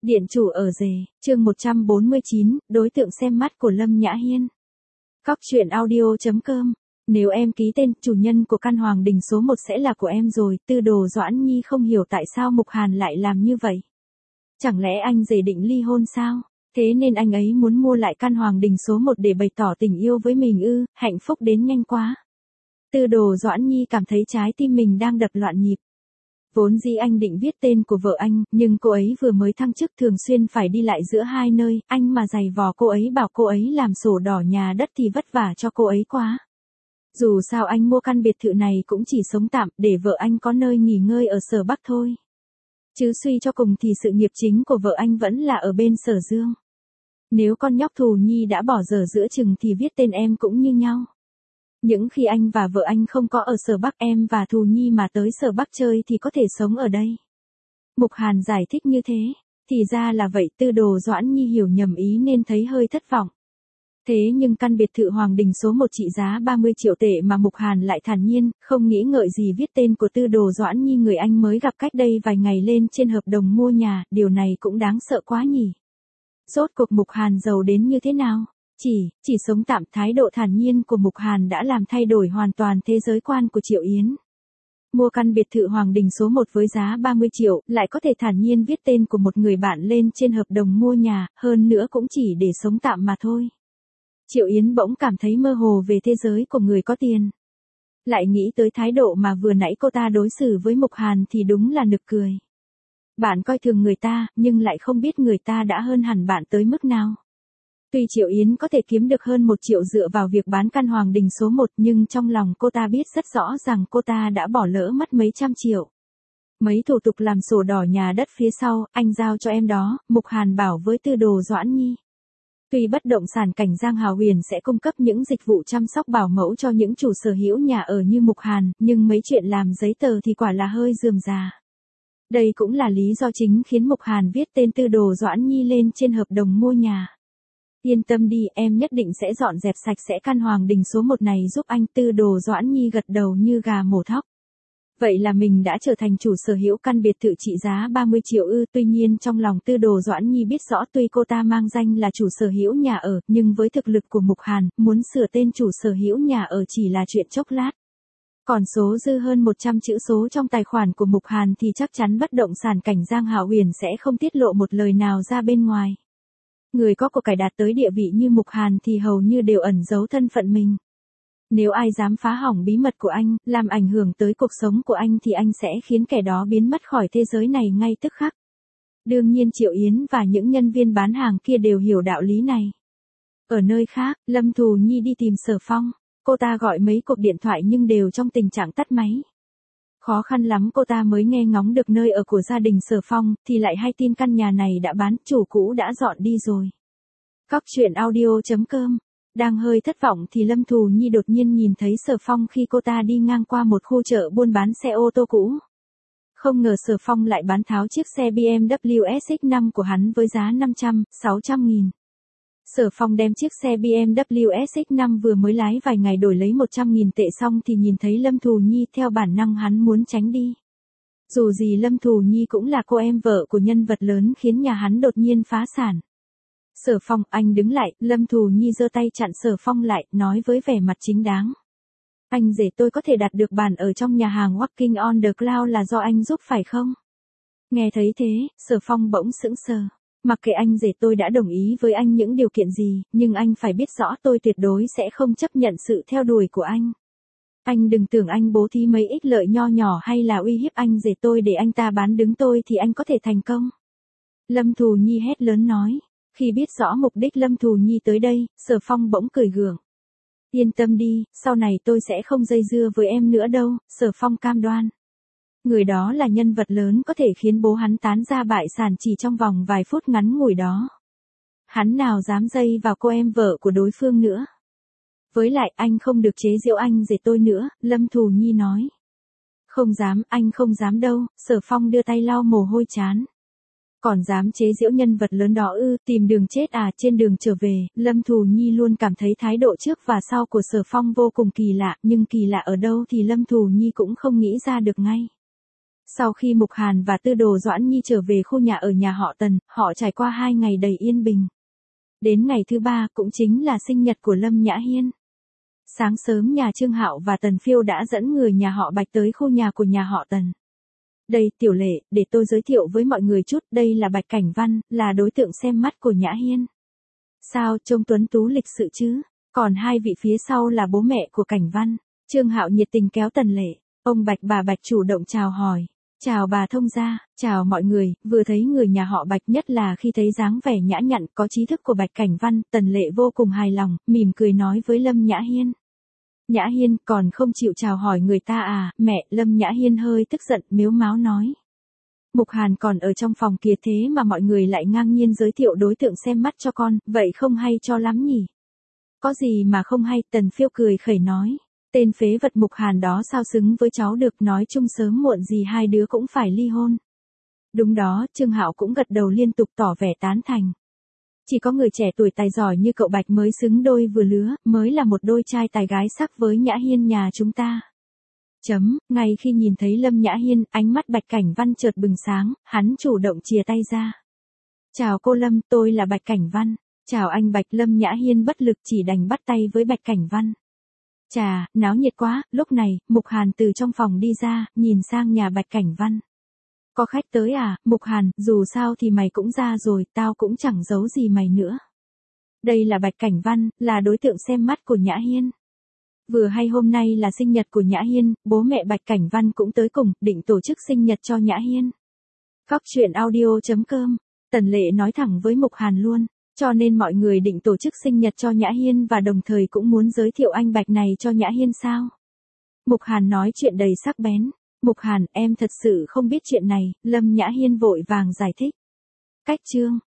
Điện chủ ở rể, chương 149, đối tượng xem mắt của Lâm Nhã Hiên. Cóc truyện audio.com. Nếu em ký tên, chủ nhân của căn hoàng đình số 1 sẽ là của em rồi. Tư Đồ Doãn Nhi không hiểu tại sao Mục Hàn lại làm như vậy. Chẳng lẽ anh rể định ly hôn sao? Thế nên anh ấy muốn mua lại căn hoàng đình số 1 để bày tỏ tình yêu với mình ư? Hạnh phúc đến nhanh quá. Tư Đồ Doãn Nhi cảm thấy trái tim mình đang đập loạn nhịp. Vốn dĩ anh định viết tên của vợ anh, nhưng cô ấy vừa mới thăng chức thường xuyên phải đi lại giữa hai nơi, anh mà giày vò cô ấy bảo cô ấy làm sổ đỏ nhà đất thì vất vả cho cô ấy quá. Dù sao anh mua căn biệt thự này cũng chỉ sống tạm, để vợ anh có nơi nghỉ ngơi ở Sở Bắc thôi. Chứ suy cho cùng thì sự nghiệp chính của vợ anh vẫn là ở bên Sở Dương. Nếu con nhóc Thù Nhi đã bỏ dở giữa chừng thì viết tên em cũng như nhau. Những khi anh và vợ anh không có ở Sở Bắc, em và Thù Nhi mà tới Sở Bắc chơi thì có thể sống ở đây. Mục Hàn giải thích như thế. Thì ra là vậy. Tư Đồ Doãn Nhi hiểu nhầm ý nên thấy hơi thất vọng. Thế nhưng căn biệt thự hoàng đình số 1 trị giá 30 triệu tệ mà Mục Hàn lại thản nhiên, không nghĩ ngợi gì viết tên của Tư Đồ Doãn Nhi người anh mới gặp cách đây vài ngày lên trên hợp đồng mua nhà, điều này cũng đáng sợ quá nhỉ. Rốt cuộc Mục Hàn giàu đến như thế nào? Chỉ sống tạm. Thái độ thản nhiên của Mục Hàn đã làm thay đổi hoàn toàn thế giới quan của Triệu Yến. Mua căn biệt thự hoàng đình số 1 với giá 30 triệu, lại có thể thản nhiên viết tên của một người bạn lên trên hợp đồng mua nhà, hơn nữa cũng chỉ để sống tạm mà thôi. Triệu Yến bỗng cảm thấy mơ hồ về thế giới của người có tiền. Lại nghĩ tới thái độ mà vừa nãy cô ta đối xử với Mục Hàn thì đúng là nực cười. Bạn coi thường người ta, nhưng lại không biết người ta đã hơn hẳn bạn tới mức nào. Tuy Triệu Yến có thể kiếm được hơn 1 triệu dựa vào việc bán căn hoàng đình số 1, nhưng trong lòng cô ta biết rất rõ rằng cô ta đã bỏ lỡ mất mấy trăm triệu. Mấy thủ tục làm sổ đỏ nhà đất phía sau, anh giao cho em đó, Mục Hàn bảo với Tư Đồ Doãn Nhi. Tuy bất động sản Cảnh Giang Hào Huyền sẽ cung cấp những dịch vụ chăm sóc bảo mẫu cho những chủ sở hữu nhà ở như Mục Hàn, nhưng mấy chuyện làm giấy tờ thì quả là hơi rườm rà. Đây cũng là lý do chính khiến Mục Hàn viết tên Tư Đồ Doãn Nhi lên trên hợp đồng mua nhà. Yên tâm đi, em nhất định sẽ dọn dẹp sạch sẽ căn hoàng đình số 1 này giúp anh. Tư Đồ Doãn Nhi gật đầu như gà mổ thóc. Vậy là mình đã trở thành chủ sở hữu căn biệt thự trị giá 30 triệu ư? Tuy nhiên trong lòng Tư Đồ Doãn Nhi biết rõ tuy cô ta mang danh là chủ sở hữu nhà ở, nhưng với thực lực của Mục Hàn, muốn sửa tên chủ sở hữu nhà ở chỉ là chuyện chốc lát. Còn số dư hơn 100 chữ số trong tài khoản của Mục Hàn thì chắc chắn bất động sản Cảnh Giang Hạo Huyền sẽ không tiết lộ một lời nào ra bên ngoài. Người có của cải đạt tới địa vị như Mục Hàn thì hầu như đều ẩn giấu thân phận mình. Nếu ai dám phá hỏng bí mật của anh, làm ảnh hưởng tới cuộc sống của anh thì anh sẽ khiến kẻ đó biến mất khỏi thế giới này ngay tức khắc. Đương nhiên Triệu Yến và những nhân viên bán hàng kia đều hiểu đạo lý này. Ở nơi khác, Lâm Thù Nhi đi tìm Sở Phong. Cô ta gọi mấy cuộc điện thoại nhưng đều trong tình trạng tắt máy. Khó khăn lắm cô ta mới nghe ngóng được nơi ở của gia đình Sở Phong, thì lại hay tin căn nhà này đã bán, chủ cũ đã dọn đi rồi. Cóc truyện audio.com. Đang hơi thất vọng thì Lâm Thù Nhi đột nhiên nhìn thấy Sở Phong khi cô ta đi ngang qua một khu chợ buôn bán xe ô tô cũ. Không ngờ Sở Phong lại bán tháo chiếc xe BMW SX5 của hắn với giá 500-600 nghìn. Sở Phong đem chiếc xe BMW SX5 vừa mới lái vài ngày đổi lấy 100.000 tệ xong thì nhìn thấy Lâm Thù Nhi, theo bản năng hắn muốn tránh đi. Dù gì Lâm Thù Nhi cũng là cô em vợ của nhân vật lớn khiến nhà hắn đột nhiên phá sản. Sở Phong, anh đứng lại. Lâm Thù Nhi giơ tay chặn Sở Phong lại, nói với vẻ mặt chính đáng. Anh rể tôi có thể đặt được bàn ở trong nhà hàng Walking on the Cloud là do anh giúp phải không? Nghe thấy thế, Sở Phong bỗng sững sờ. Mặc kệ anh rể tôi đã đồng ý với anh những điều kiện gì, nhưng anh phải biết rõ tôi tuyệt đối sẽ không chấp nhận sự theo đuổi của anh. Anh đừng tưởng anh bố thí mấy ích lợi nho nhỏ hay là uy hiếp anh rể tôi để anh ta bán đứng tôi thì anh có thể thành công. Lâm Thù Nhi hét lớn nói. Khi biết rõ mục đích Lâm Thù Nhi tới đây, Sở Phong bỗng cười gượng. Yên tâm đi, sau này tôi sẽ không dây dưa với em nữa đâu, Sở Phong cam đoan. Người đó là nhân vật lớn có thể khiến bố hắn tán ra bại sản chỉ trong vòng vài phút ngắn ngủi đó. Hắn nào dám dây vào cô em vợ của đối phương nữa. Với lại anh không được chế giễu anh rể tôi nữa, Lâm Thù Nhi nói. Không dám, anh không dám đâu, Sở Phong đưa tay lau mồ hôi trán. Còn dám chế giễu nhân vật lớn đó ư? Tìm đường chết à? Trên đường trở về, Lâm Thù Nhi luôn cảm thấy thái độ trước và sau của Sở Phong vô cùng kỳ lạ, nhưng kỳ lạ ở đâu thì Lâm Thù Nhi cũng không nghĩ ra được ngay. Sau khi Mục Hàn và Tư Đồ Doãn Nhi trở về khu nhà ở nhà họ Tần, họ trải qua 2 ngày đầy yên bình. Đến ngày thứ 3 cũng chính là sinh nhật của Lâm Nhã Hiên. Sáng sớm nhà Trương Hạo và Tần Phiêu đã dẫn người nhà họ Bạch tới khu nhà của nhà họ Tần. Đây Tiểu Lệ, để tôi giới thiệu với mọi người chút, đây là Bạch Cảnh Văn, là đối tượng xem mắt của Nhã Hiên. Sao, trông tuấn tú lịch sự chứ? Còn 2 vị phía sau là bố mẹ của Cảnh Văn. Trương Hạo nhiệt tình kéo Tần Lệ. Ông Bạch bà Bạch chủ động chào hỏi. Chào bà thông gia, chào mọi người, vừa thấy người nhà họ Bạch, nhất là khi thấy dáng vẻ nhã nhặn có trí thức của Bạch Cảnh Văn, Tần Lệ vô cùng hài lòng, mỉm cười nói với Lâm Nhã Hiên. Nhã Hiên còn không chịu chào hỏi người ta à? Mẹ, Lâm Nhã Hiên hơi tức giận, mếu máo nói. Mục Hàn còn ở trong phòng kia, thế mà mọi người lại ngang nhiên giới thiệu đối tượng xem mắt cho con, vậy không hay cho lắm nhỉ? Có gì mà không hay, Tần Phiêu cười khẩy nói. Tên phế vật Mục Hàn đó sao xứng với cháu được, nói chung sớm muộn gì hai đứa cũng phải ly hôn. Đúng đó, Trương Hạo cũng gật đầu liên tục tỏ vẻ tán thành. Chỉ có người trẻ tuổi tài giỏi như cậu Bạch mới xứng đôi vừa lứa, mới là một đôi trai tài gái sắc với Nhã Hiên nhà chúng ta. Ngay khi nhìn thấy Lâm Nhã Hiên, ánh mắt Bạch Cảnh Văn chợt bừng sáng, hắn chủ động chìa tay ra. Chào cô Lâm, tôi là Bạch Cảnh Văn. Chào anh Bạch. Lâm Nhã Hiên bất lực chỉ đành bắt tay với Bạch Cảnh Văn. Chà, náo nhiệt quá. Lúc này, Mục Hàn từ trong phòng đi ra, nhìn sang nhà Bạch Cảnh Văn. Có khách tới à? Mục Hàn, dù sao thì mày cũng ra rồi, tao cũng chẳng giấu gì mày nữa. Đây là Bạch Cảnh Văn, là đối tượng xem mắt của Nhã Hiên. Vừa hay hôm nay là sinh nhật của Nhã Hiên, bố mẹ Bạch Cảnh Văn cũng tới cùng, định tổ chức sinh nhật cho Nhã Hiên. Cóc truyện audio.com, Tần Lệ nói thẳng với Mục Hàn luôn. Cho nên mọi người định tổ chức sinh nhật cho Nhã Hiên và đồng thời cũng muốn giới thiệu anh Bạch này cho Nhã Hiên sao? Mục Hàn nói chuyện đầy sắc bén. Mục Hàn, em thật sự không biết chuyện này, Lâm Nhã Hiên vội vàng giải thích. Cách chương.